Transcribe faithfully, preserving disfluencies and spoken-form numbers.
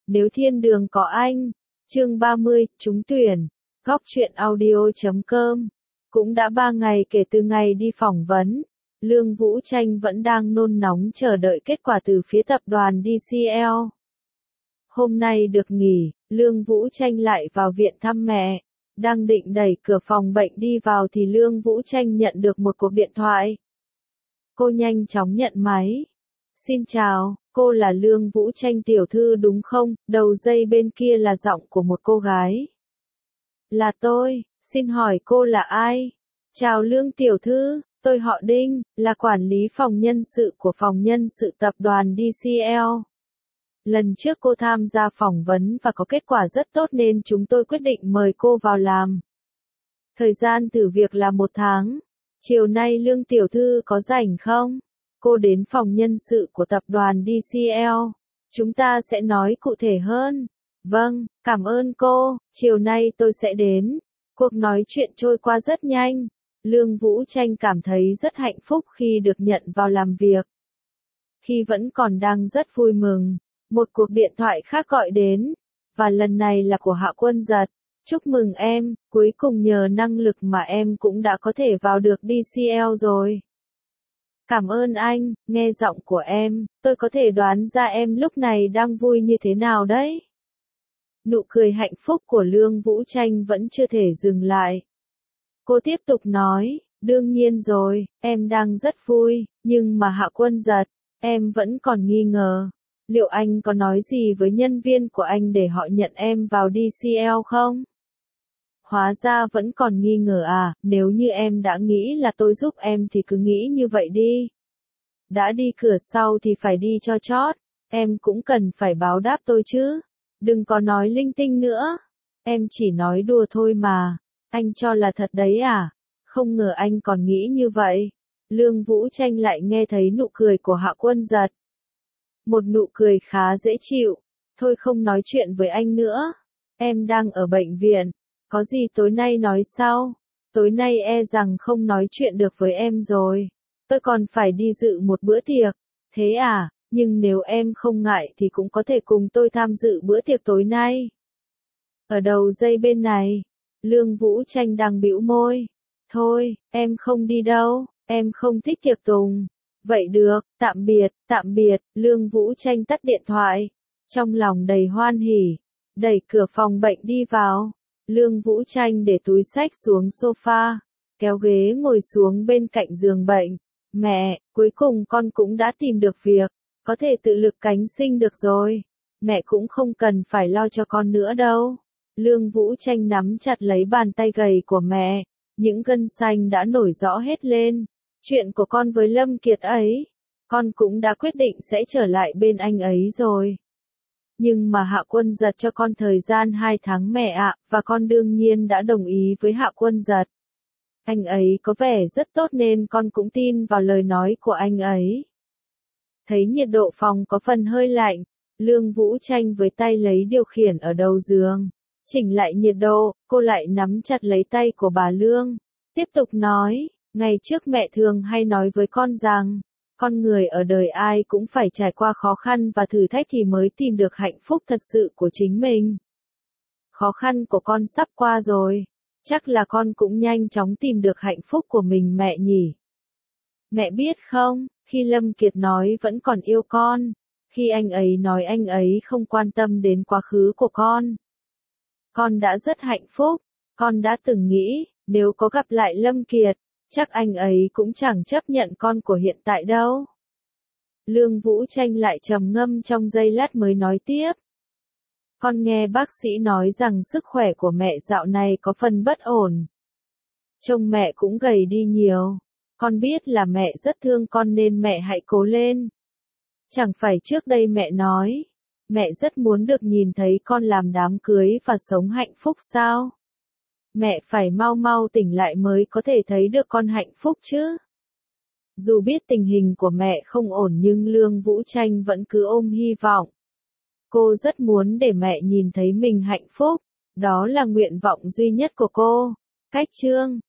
Nếu thiên đường có anh. Chương ba mươi, trúng tuyển. Góc truyện audio chấm com. Cũng đã ba ngày kể từ ngày đi phỏng vấn. Lương Vũ Tranh vẫn đang nôn nóng chờ đợi kết quả từ phía tập đoàn đê xê lờ. Hôm nay được nghỉ, Lương Vũ Tranh lại vào viện thăm mẹ. Đang định đẩy cửa phòng bệnh đi vào thì Lương Vũ Tranh nhận được một cuộc điện thoại. Cô nhanh chóng nhận máy. Xin chào, cô là Lương Vũ Tranh tiểu thư đúng không? Đầu dây bên kia là giọng của một cô gái. Là tôi, xin hỏi cô là ai? Chào Lương tiểu thư, tôi họ Đinh, là quản lý phòng nhân sự của phòng nhân sự tập đoàn đê xê lờ. Lần trước cô tham gia phỏng vấn và có kết quả rất tốt nên chúng tôi quyết định mời cô vào làm. Thời gian thử việc là một tháng. Chiều nay Lương tiểu thư có rảnh không? Cô đến phòng nhân sự của tập đoàn đê xê lờ. Chúng ta sẽ nói cụ thể hơn. Vâng, cảm ơn cô, chiều nay tôi sẽ đến. Cuộc nói chuyện trôi qua rất nhanh. Lương Vũ Tranh cảm thấy rất hạnh phúc khi được nhận vào làm việc. Khi vẫn còn đang rất vui mừng, một cuộc điện thoại khác gọi đến, và lần này là của Hạ Quân Giật. Chúc mừng em, cuối cùng nhờ năng lực mà em cũng đã có thể vào được đê xê lờ rồi. Cảm ơn anh, nghe giọng của em, tôi có thể đoán ra em lúc này đang vui như thế nào đấy. Nụ cười hạnh phúc của Lương Vũ Tranh vẫn chưa thể dừng lại. Cô tiếp tục nói, đương nhiên rồi, em đang rất vui, nhưng mà Hạ Quân Giật, em vẫn còn nghi ngờ. Liệu anh có nói gì với nhân viên của anh để họ nhận em vào đê xê lờ không? Hóa ra vẫn còn nghi ngờ à, nếu như em đã nghĩ là tôi giúp em thì cứ nghĩ như vậy đi. Đã đi cửa sau thì phải đi cho chót, em cũng cần phải báo đáp tôi chứ. Đừng có nói linh tinh nữa. Em chỉ nói đùa thôi mà. Anh cho là thật đấy à? Không ngờ anh còn nghĩ như vậy. Lương Vũ Tranh lại nghe thấy nụ cười của Hạ Quân Giật. Một nụ cười khá dễ chịu. Thôi không nói chuyện với anh nữa. Em đang ở bệnh viện. Có gì tối nay nói sau. Tối nay e rằng không nói chuyện được với em rồi. Tôi còn phải đi dự một bữa tiệc. Thế à, nhưng nếu em không ngại thì cũng có thể cùng tôi tham dự bữa tiệc tối nay. Ở đầu dây bên này, Lương Vũ Tranh đang bĩu môi. Thôi, em không đi đâu, em không thích tiệc tùng. Vậy được, tạm biệt, tạm biệt, Lương Vũ Tranh tắt điện thoại. Trong lòng đầy hoan hỉ, đẩy cửa phòng bệnh đi vào. Lương Vũ Tranh để túi xách xuống sofa, kéo ghế ngồi xuống bên cạnh giường bệnh. Mẹ, cuối cùng con cũng đã tìm được việc, có thể tự lực cánh sinh được rồi. Mẹ cũng không cần phải lo cho con nữa đâu. Lương Vũ Tranh nắm chặt lấy bàn tay gầy của mẹ, những gân xanh đã nổi rõ hết lên. Chuyện của con với Lâm Kiệt ấy, con cũng đã quyết định sẽ trở lại bên anh ấy rồi. Nhưng mà Hạ Quân Giật cho con thời gian hai tháng mẹ ạ, và con đương nhiên đã đồng ý với Hạ Quân Giật. Anh ấy có vẻ rất tốt nên con cũng tin vào lời nói của anh ấy. Thấy nhiệt độ phòng có phần hơi lạnh, Lương Vũ Tranh với tay lấy điều khiển ở đầu giường. Chỉnh lại nhiệt độ, cô lại nắm chặt lấy tay của bà Lương. Tiếp tục nói, ngày trước mẹ thường hay nói với con rằng, con người ở đời ai cũng phải trải qua khó khăn và thử thách thì mới tìm được hạnh phúc thật sự của chính mình. Khó khăn của con sắp qua rồi, chắc là con cũng nhanh chóng tìm được hạnh phúc của mình mẹ nhỉ. Mẹ biết không, khi Lâm Kiệt nói vẫn còn yêu con, khi anh ấy nói anh ấy không quan tâm đến quá khứ của con, con đã rất hạnh phúc. Con đã từng nghĩ, nếu có gặp lại Lâm Kiệt, chắc anh ấy cũng chẳng chấp nhận con của hiện tại đâu. Lương Vũ Tranh lại trầm ngâm trong giây lát mới nói tiếp. Con nghe bác sĩ nói rằng sức khỏe của mẹ dạo này có phần bất ổn. Trông mẹ cũng gầy đi nhiều. Con biết là mẹ rất thương con nên mẹ hãy cố lên. Chẳng phải trước đây mẹ nói, mẹ rất muốn được nhìn thấy con làm đám cưới và sống hạnh phúc sao? Mẹ phải mau mau tỉnh lại mới có thể thấy được con hạnh phúc chứ. Dù biết tình hình của mẹ không ổn nhưng Lương Vũ Tranh vẫn cứ ôm hy vọng. Cô rất muốn để mẹ nhìn thấy mình hạnh phúc, đó là nguyện vọng duy nhất của cô. Cách chương